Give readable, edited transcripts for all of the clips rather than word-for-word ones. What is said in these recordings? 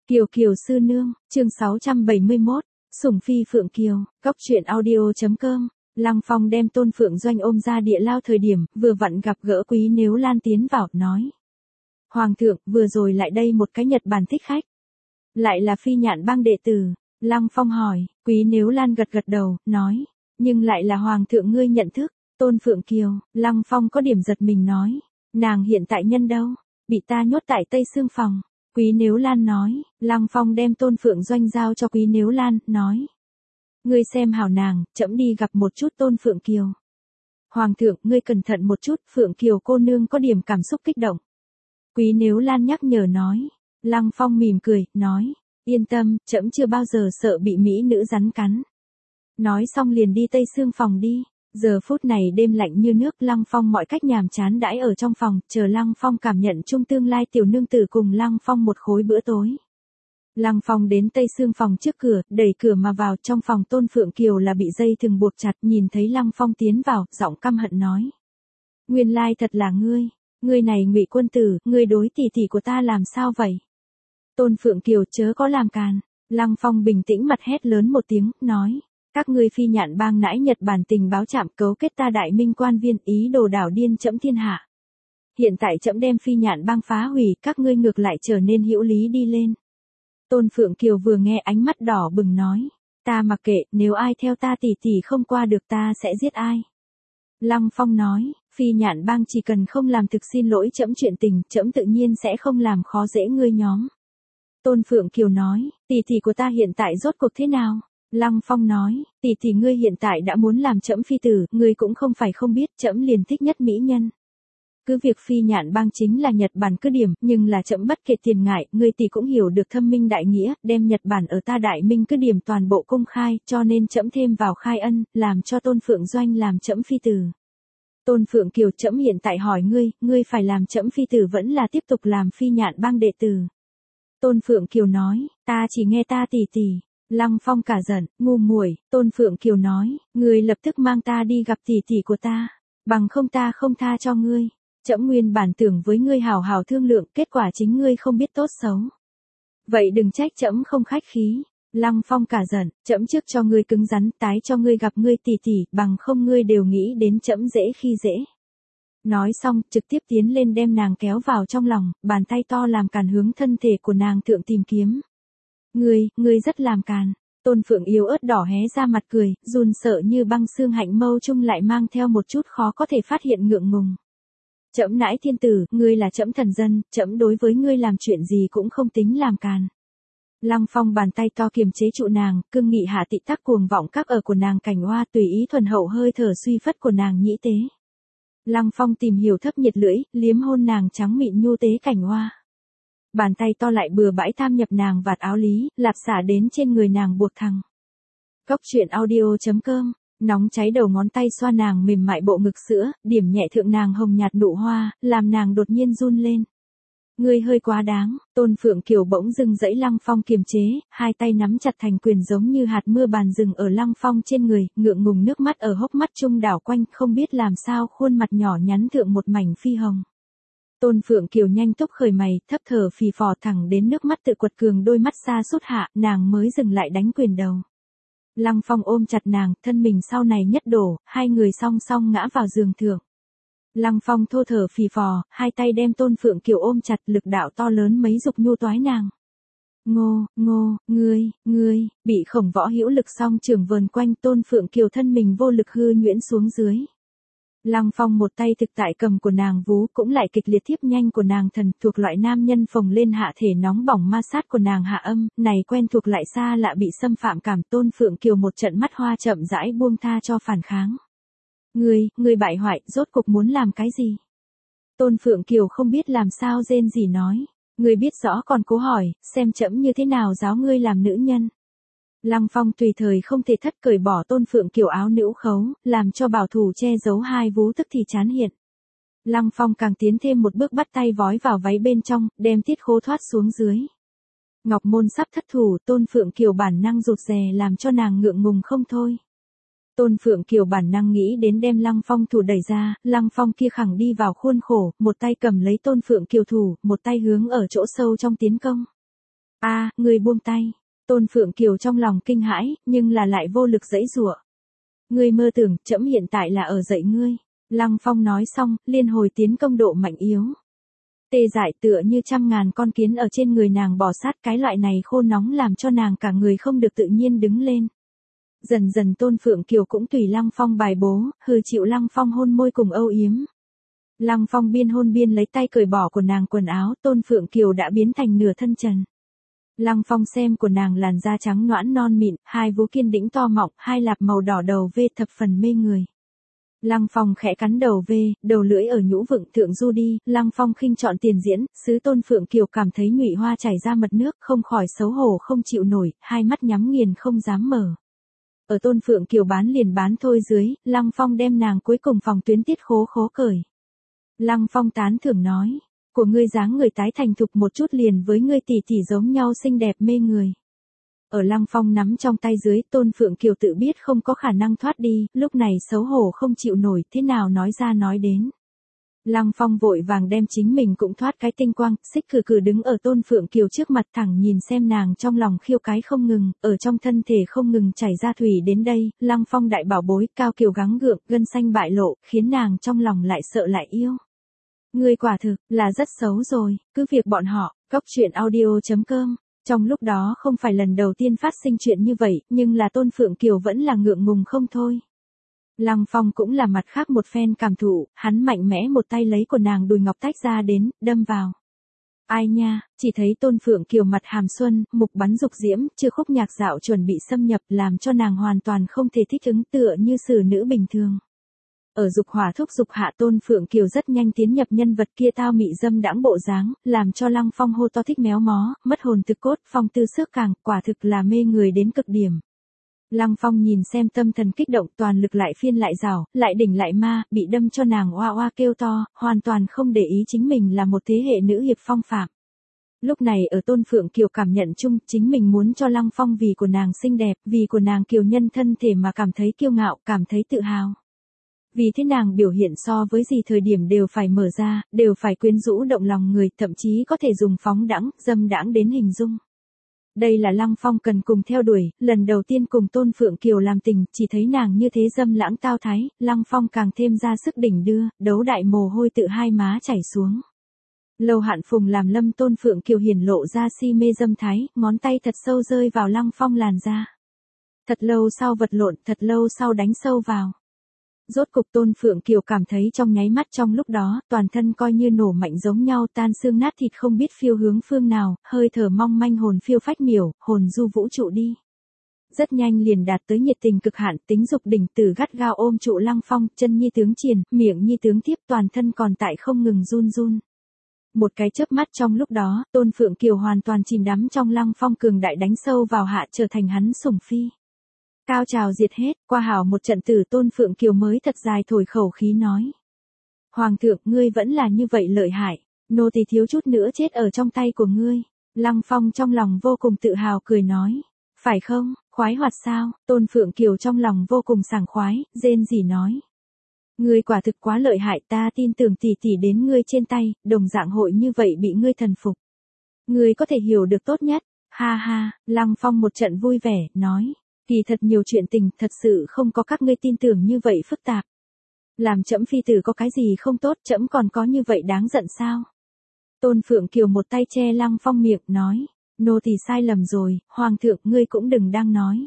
Kiều Kiều sư nương, chương 671, Sủng phi Phượng Kiều, Cóc truyện audio.com. Lăng Phong đem Tôn Phượng Doanh ôm ra địa lao thời điểm, vừa vặn gặp gỡ Quý Nếu Lan tiến vào, nói. Hoàng thượng, vừa rồi lại đây một cái Nhật Bản thích khách. Lại là Phi Nhạn Bang đệ tử. Lăng Phong hỏi, Quý Nếu Lan gật gật đầu, nói. Nhưng lại là Hoàng thượng ngươi nhận thức, Tôn Phượng Kiều. Lăng Phong có điểm giật mình nói. Nàng hiện tại nhân đâu? Bị ta nhốt tại Tây Sương phòng. Quý Nếu Lan nói. Lăng Phong đem Tôn Phượng Doanh giao cho Quý Nếu Lan, nói. Ngươi xem hảo nàng, trẫm đi gặp một chút Tôn Phượng Kiều. Hoàng thượng, ngươi cẩn thận một chút, Phượng Kiều cô nương có điểm cảm xúc kích động. Quý Nếu Lan nhắc nhở nói. Lăng Phong mỉm cười, nói. Yên tâm, trẫm chưa bao giờ sợ bị mỹ nữ rắn cắn. Nói xong liền đi Tây Sương phòng đi. Giờ phút này đêm lạnh như nước, Lăng Phong mọi cách nhàm chán đãi ở trong phòng, chờ Lăng Phong cảm nhận chung tương lai tiểu nương tử cùng Lăng Phong một khối bữa tối. Lăng Phong đến Tây Sương phòng trước cửa, đẩy cửa mà vào, trong phòng Tôn Phượng Kiều là bị dây thừng buộc chặt, nhìn thấy Lăng Phong tiến vào, giọng căm hận nói. Nguyên lai thật là ngươi này Ngụy quân tử, ngươi đối tỷ tỷ của ta làm sao vậy? Tôn Phượng Kiều chớ có làm càn. Lăng Phong bình tĩnh mặt hét lớn một tiếng, nói. Các ngươi Phi Nhạn Bang nãi Nhật Bản tình báo chạm cấu kết ta Đại Minh quan viên, ý đồ đảo điên trẫm thiên hạ. Hiện tại trẫm đem Phi Nhạn Bang phá hủy, các ngươi ngược lại trở nên hữu lý đi lên. Tôn Phượng Kiều vừa nghe ánh mắt đỏ bừng nói. Ta mặc kệ, nếu ai theo ta tỷ tỷ không qua được ta sẽ giết ai. Lăng Phong nói, Phi Nhạn Bang chỉ cần không làm thực xin lỗi trẫm chuyện tình, trẫm tự nhiên sẽ không làm khó dễ ngươi nhóm. Tôn Phượng Kiều nói, tỷ tỷ của ta hiện tại rốt cuộc thế nào? Lăng Phong nói, tỷ tỷ ngươi hiện tại đã muốn làm trẫm phi tử, ngươi cũng không phải không biết, trẫm liền thích nhất mỹ nhân. Cứ việc Phi Nhạn Bang chính là Nhật Bản cứ điểm, nhưng là trẫm bất kể tiền ngại, ngươi tỷ cũng hiểu được thâm minh đại nghĩa, đem Nhật Bản ở ta Đại Minh cứ điểm toàn bộ công khai, cho nên trẫm thêm vào khai ân, làm cho Tôn Phượng Doanh làm trẫm phi tử. Tôn Phượng Kiều, trẫm hiện tại hỏi ngươi phải làm trẫm phi tử vẫn là tiếp tục làm Phi Nhạn Bang đệ tử? Tôn Phượng Kiều nói, ta chỉ nghe ta tỷ tỷ. Lăng Phong cả giận, ngu muội. Tôn Phượng Kiều nói, ngươi lập tức mang ta đi gặp tỷ tỷ của ta, bằng không ta không tha cho ngươi. Trẫm nguyên bản tưởng với ngươi hào hào thương lượng, kết quả chính ngươi không biết tốt xấu. Vậy đừng trách trẫm không khách khí. Lăng Phong cả giận, trẫm trước cho ngươi cứng rắn, tái cho ngươi gặp ngươi tỷ tỷ, bằng không ngươi đều nghĩ đến trẫm dễ khi dễ. Nói xong, trực tiếp tiến lên đem nàng kéo vào trong lòng, bàn tay to làm càn hướng thân thể của nàng thượng tìm kiếm. Ngươi rất làm càn. Tôn Phượng yếu ớt đỏ hé ra mặt cười, run sợ như băng xương hạnh mâu chung lại mang theo một chút khó có thể phát hiện ngượng ngùng. Trẫm nãi thiên tử, ngươi là trẫm thần dân, trẫm đối với ngươi làm chuyện gì cũng không tính làm càn. Lăng Phong bàn tay to kiềm chế trụ nàng, cương nghị hạ tị tắc cuồng vọng các ở của nàng cảnh hoa, tùy ý thuần hậu hơi thở suy phất của nàng nhĩ tế. Lăng Phong tìm hiểu thấp nhiệt lưỡi, liếm hôn nàng trắng mịn nhu tế cảnh hoa. Bàn tay to lại bừa bãi tham nhập nàng vạt áo lý, lạp xả đến trên người nàng buộc thẳng. Cóc truyện audio.com, nóng cháy đầu ngón tay xoa nàng mềm mại bộ ngực sữa, điểm nhẹ thượng nàng hồng nhạt nụ hoa, làm nàng đột nhiên run lên. Ngươi hơi quá đáng. Tôn Phượng Kiều bỗng dưng dẫy Lăng Phong kiềm chế, hai tay nắm chặt thành quyền giống như hạt mưa bàn rừng ở Lăng Phong trên người, ngượng ngùng nước mắt ở hốc mắt trung đảo quanh, không biết làm sao khuôn mặt nhỏ nhắn thượng một mảnh phi hồng. Tôn Phượng Kiều nhanh túc khởi mày, thấp thở phì phò thẳng đến nước mắt tự quật cường đôi mắt xa sút hạ, nàng mới dừng lại đánh quyền đầu. Lăng Phong ôm chặt nàng, thân mình sau này nhất đổ, hai người song song ngã vào giường thượng. Lăng Phong thô thở phì phò, hai tay đem Tôn Phượng Kiều ôm chặt, lực đạo to lớn mấy dục nhu toái nàng. Ngươi, bị Khổng Võ hữu lực song trường vờn quanh, Tôn Phượng Kiều thân mình vô lực hư nhuyễn xuống dưới. Lăng Phong một tay thực tại cầm của nàng vú, cũng lại kịch liệt tiếp nhanh của nàng thần, thuộc loại nam nhân phồng lên hạ thể nóng bỏng ma sát của nàng hạ âm, này quen thuộc lại xa lạ bị xâm phạm cảm. Tôn Phượng Kiều một trận mắt hoa chậm rãi buông tha cho phản kháng. Ngươi bại hoại, rốt cục muốn làm cái gì? Tôn Phượng Kiều không biết làm sao rên gì nói. Ngươi biết rõ còn cố hỏi, xem trẫm như thế nào giáo ngươi làm nữ nhân. Lăng Phong tùy thời không thể thất cởi bỏ Tôn Phượng Kiều áo nữ khấu, làm cho bảo thủ che giấu hai vú tức thì chán hiện. Lăng Phong càng tiến thêm một bước bắt tay vói vào váy bên trong, đem tiết khố thoát xuống dưới. Ngọc môn sắp thất thủ, Tôn Phượng Kiều bản năng rụt rè làm cho nàng ngượng ngùng không thôi. Tôn Phượng Kiều bản năng nghĩ đến đem Lăng Phong thủ đẩy ra, Lăng Phong kia khẳng đi vào khuôn khổ, một tay cầm lấy Tôn Phượng Kiều thủ, một tay hướng ở chỗ sâu trong tiến công. A, ngươi buông tay. Tôn Phượng Kiều trong lòng kinh hãi, nhưng là lại vô lực giãy giụa. Ngươi mơ tưởng, trẫm hiện tại là ở dạy ngươi. Lăng Phong nói xong, liên hồi tiến công độ mạnh yếu. Tê dại tựa như trăm ngàn con kiến ở trên người nàng bò sát, cái loại này khô nóng làm cho nàng cả người không được tự nhiên đứng lên. Dần dần Tôn Phượng Kiều cũng tùy Lăng Phong bài bố, chịu Lăng Phong hôn môi cùng âu yếm. Lăng Phong biên hôn biên lấy tay cởi bỏ của nàng quần áo, Tôn Phượng Kiều đã biến thành nửa thân trần. Lăng Phong xem của nàng làn da trắng nõn non mịn, hai vú kiên đĩnh to mọng, hai lạp màu đỏ đầu vê thập phần mê người. Lăng Phong khẽ cắn đầu vê, đầu lưỡi ở nhũ vựng thượng du đi, Lăng Phong khinh chọn tiền diễn, sứ Tôn Phượng Kiều cảm thấy nhụy hoa chảy ra mật nước, không khỏi xấu hổ không chịu nổi, hai mắt nhắm nghiền không dám mở. Ở Tôn Phượng Kiều bán liền bán thôi dưới, Lăng Phong đem nàng cuối cùng phòng tuyến tiết khố cởi. Lăng Phong tán thưởng nói, của ngươi dáng người tái thành thục một chút liền với ngươi tỷ tỷ giống nhau xinh đẹp mê người. Ở Lăng Phong nắm trong tay dưới, Tôn Phượng Kiều tự biết không có khả năng thoát đi, lúc này xấu hổ không chịu nổi, thế nào nói ra nói đến. Lăng Phong vội vàng đem chính mình cũng thoát cái tinh quang, xích cừ đứng ở Tôn Phượng Kiều trước mặt thẳng nhìn xem nàng trong lòng khiêu cái không ngừng, ở trong thân thể không ngừng chảy ra thủy đến đây, Lăng Phong đại bảo bối, cao kiều gắng gượng, gân xanh bại lộ, khiến nàng trong lòng lại sợ lại yêu. Ngươi quả thực là rất xấu rồi, cứ việc bọn họ, goctruyện.audio.com. Trong lúc đó không phải lần đầu tiên phát sinh chuyện như vậy, nhưng là Tôn Phượng Kiều vẫn là ngượng ngùng không thôi. Lăng Phong cũng là mặt khác một phen cảm thụ, hắn mạnh mẽ một tay lấy của nàng đùi ngọc tách ra đến, đâm vào. Ai nha, chỉ thấy Tôn Phượng Kiều mặt hàm xuân, mục bắn dục diễm, chưa khúc nhạc dạo chuẩn bị xâm nhập làm cho nàng hoàn toàn không thể thích ứng tựa như xử nữ bình thường. Ở dục hỏa thúc dục hạ Tôn Phượng Kiều rất nhanh tiến nhập nhân vật kia tao mị dâm đãng bộ dáng, làm cho Lăng Phong hô to thích méo mó, mất hồn thực cốt, phong tư xước càng, quả thực là mê người đến cực điểm. Lăng Phong nhìn xem tâm thần kích động toàn lực lại phiên lại rảo, lại đỉnh lại ma, bị đâm cho nàng oa oa kêu to, hoàn toàn không để ý chính mình là một thế hệ nữ hiệp phong phạm. Lúc này ở Tôn Phượng Kiều cảm nhận chung, chính mình muốn cho Lăng Phong vì của nàng xinh đẹp, vì của nàng kiều nhân thân thể mà cảm thấy kiêu ngạo, cảm thấy tự hào. Vì thế nàng biểu hiện so với gì thời điểm đều phải mở ra, đều phải quyến rũ động lòng người, thậm chí có thể dùng phóng đãng, dâm đãng đến hình dung. Đây là Lăng Phong cần cùng theo đuổi, lần đầu tiên cùng Tôn Phượng Kiều làm tình, chỉ thấy nàng như thế dâm lãng tao thái, Lăng Phong càng thêm ra sức đỉnh đưa, đấu đại mồ hôi tự hai má chảy xuống. Lâu Hạn Phùng làm Lâm Tôn Phượng Kiều hiển lộ ra si mê dâm thái, ngón tay thật sâu rơi vào Lăng Phong làn da. Thật lâu sau vật lộn, thật lâu sau đánh sâu vào. Rốt cục Tôn Phượng Kiều cảm thấy trong nháy mắt trong lúc đó, toàn thân coi như nổ mạnh giống nhau tan xương nát thịt không biết phiêu hướng phương nào, hơi thở mong manh hồn phiêu phách miểu, hồn du vũ trụ đi. Rất nhanh liền đạt tới nhiệt tình cực hạn, tính dục đỉnh tử gắt gao ôm trụ Lăng Phong, chân nhi tướng triền, miệng nhi tướng tiếp toàn thân còn tại không ngừng run run. Một cái chớp mắt trong lúc đó, Tôn Phượng Kiều hoàn toàn chìm đắm trong Lăng Phong cường đại đánh sâu vào hạ trở thành hắn sủng phi. Cao trào diệt hết, qua hảo một trận tử Tôn Phượng Kiều mới thật dài thổi khẩu khí nói. Hoàng thượng, ngươi vẫn là như vậy lợi hại, nô tỳ thiếu chút nữa chết ở trong tay của ngươi. Lăng Phong trong lòng vô cùng tự hào cười nói. Phải không, khoái hoạt sao, Tôn Phượng Kiều trong lòng vô cùng sảng khoái, rên rỉ nói. Ngươi quả thực quá lợi hại, ta tin tưởng tỷ tỷ đến ngươi trên tay, đồng dạng hội như vậy bị ngươi thần phục. Ngươi có thể hiểu được tốt nhất, ha ha, Lăng Phong một trận vui vẻ, nói. Kỳ thật nhiều chuyện tình, thật sự không có các ngươi tin tưởng như vậy phức tạp. Làm trẫm phi tử có cái gì không tốt, trẫm còn có như vậy đáng giận sao? Tôn Phượng Kiều một tay che Lăng Phong miệng, nói. Nô tỳ sai lầm rồi, Hoàng thượng ngươi cũng đừng đang nói.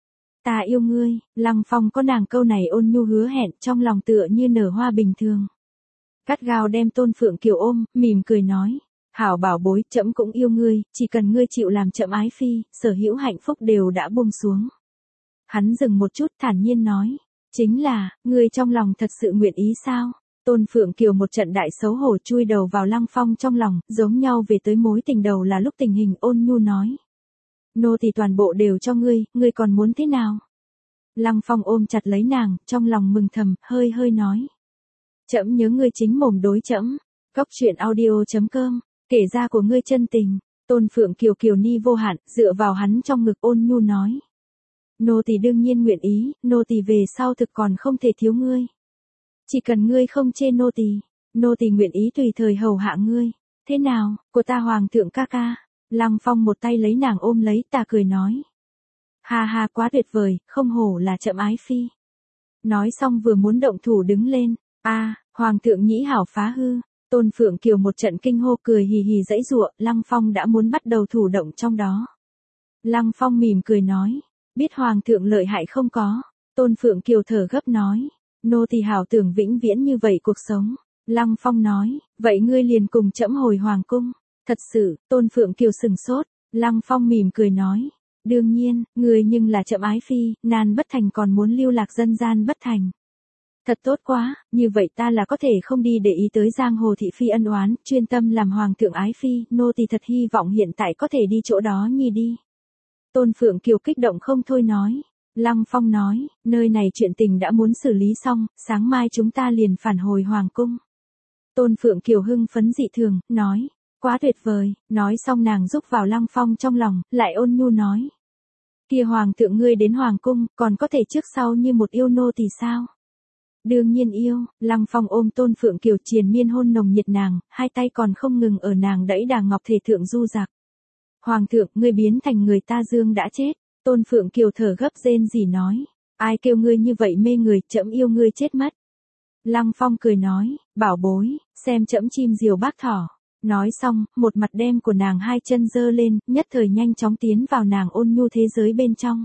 Ta yêu ngươi, Lăng Phong có nàng câu này ôn nhu hứa hẹn trong lòng tựa như nở hoa bình thường. Gắt gao đem Tôn Phượng Kiều ôm, mỉm cười nói. Hảo bảo bối, trẫm cũng yêu ngươi, chỉ cần ngươi chịu làm trẫm ái phi, sở hữu hạnh phúc đều đã buông xuống. Hắn dừng một chút thản nhiên nói. Chính là, ngươi trong lòng thật sự nguyện ý sao? Tôn Phượng Kiều một trận đại xấu hổ chui đầu vào Lăng Phong trong lòng, giống nhau về tới mối tình đầu là lúc tình hình ôn nhu nói. Nô thì toàn bộ đều cho ngươi còn muốn thế nào? Lăng Phong ôm chặt lấy nàng, trong lòng mừng thầm, hơi nói. Trẫm nhớ ngươi chính mồm đối trẫm. Goctruyện.audio.com, kể ra của ngươi chân tình. Tôn Phượng Kiều kiều ni vô hạn, dựa vào hắn trong ngực ôn nhu nói. Nô tỳ đương nhiên nguyện ý, nô tỳ về sau thực còn không thể thiếu ngươi. Chỉ cần ngươi không chê nô tỳ nguyện ý tùy thời hầu hạ ngươi. Thế nào, của ta Hoàng thượng ca ca? Lăng Phong một tay lấy nàng ôm lấy, ta cười nói. Ha ha, quá tuyệt vời, không hổ là chậm ái phi. Nói xong vừa muốn động thủ đứng lên. Hoàng thượng nhĩ hảo phá hư. Tôn Phượng Kiều một trận kinh hô, cười hì hì giãy giụa, Lăng Phong đã muốn bắt đầu thủ động trong đó. Lăng Phong mỉm cười nói, biết hoàng thượng lợi hại không có. Tôn Phượng Kiều thở gấp nói, nô tỳ hảo tưởng vĩnh viễn như vậy cuộc sống. Lăng Phong nói, vậy ngươi liền cùng trẫm hồi hoàng cung. Thật sự, Tôn Phượng Kiều sừng sốt. Lăng Phong mỉm cười nói, đương nhiên, ngươi nhưng là chậm ái phi, nan bất thành còn muốn lưu lạc dân gian bất thành. Thật tốt quá, như vậy ta là có thể không đi để ý tới giang hồ thị phi ân oán, chuyên tâm làm hoàng thượng ái phi, nô tỳ thật hy vọng hiện tại có thể đi chỗ đó nhi đi. Tôn Phượng Kiều kích động không thôi nói. Lăng Phong nói, nơi này chuyện tình đã muốn xử lý xong, sáng mai chúng ta liền phản hồi hoàng cung. Tôn Phượng Kiều hưng phấn dị thường, nói, quá tuyệt vời, nói xong nàng rúc vào Lăng Phong trong lòng, lại ôn nhu nói. Kia hoàng thượng ngươi đến hoàng cung, còn có thể trước sau như một yêu nô thì sao? Đương nhiên yêu. Lăng Phong ôm Tôn Phượng Kiều triền miên hôn nồng nhiệt nàng, hai tay còn không ngừng ở nàng đẫy đà ngọc thể thượng du dạc. Hoàng thượng, ngươi biến thành người ta dương đã chết. Tôn Phượng Kiều thở gấp rên rỉ nói, ai kêu ngươi như vậy mê người, trẫm yêu ngươi chết mất. Lăng Phong cười nói, bảo bối, xem trẫm chim diều bác thỏ. Nói xong, một mặt đem của nàng hai chân giơ lên, nhất thời nhanh chóng tiến vào nàng ôn nhu thế giới bên trong.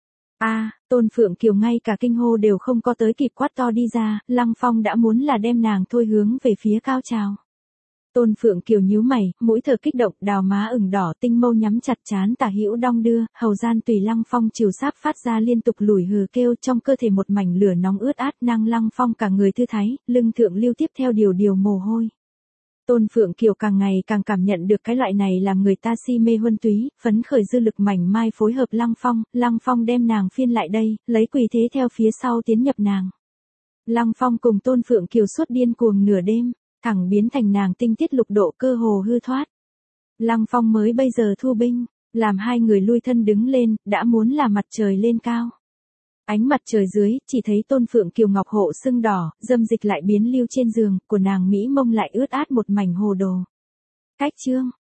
Tôn Phượng Kiều ngay cả kinh hô đều không có tới kịp quát to đi ra, Lăng Phong đã muốn là đem nàng thôi hướng về phía cao trào. Tôn Phượng Kiều nhíu mày, mũi thở kích động, đào má ửng đỏ, tinh mâu nhắm chặt trán tả hữu đong đưa, hầu gian tùy Lăng Phong chiều sáp phát ra liên tục lùi hừ kêu, trong cơ thể một mảnh lửa nóng ướt át, năng Lăng Phong cả người thư thái, lưng thượng lưu tiếp theo điều mồ hôi. Tôn Phượng Kiều càng ngày càng cảm nhận được cái loại này làm người ta si mê huân túy, phấn khởi dư lực mảnh mai phối hợp Lăng Phong đem nàng phiên lại đây, lấy quỳ thế theo phía sau tiến nhập nàng. Lăng Phong cùng Tôn Phượng Kiều suốt điên cuồng nửa đêm, thẳng biến thành nàng tinh tiết lục độ cơ hồ hư thoát. Lăng Phong mới bây giờ thu binh, làm hai người lui thân đứng lên, đã muốn là mặt trời lên cao. Ánh mặt trời dưới, chỉ thấy Tôn Phượng Kiều ngọc hộ sưng đỏ, dâm dịch lại biến lưu trên giường, của nàng mỹ mông lại ướt át một mảnh hồ đồ. Cách chương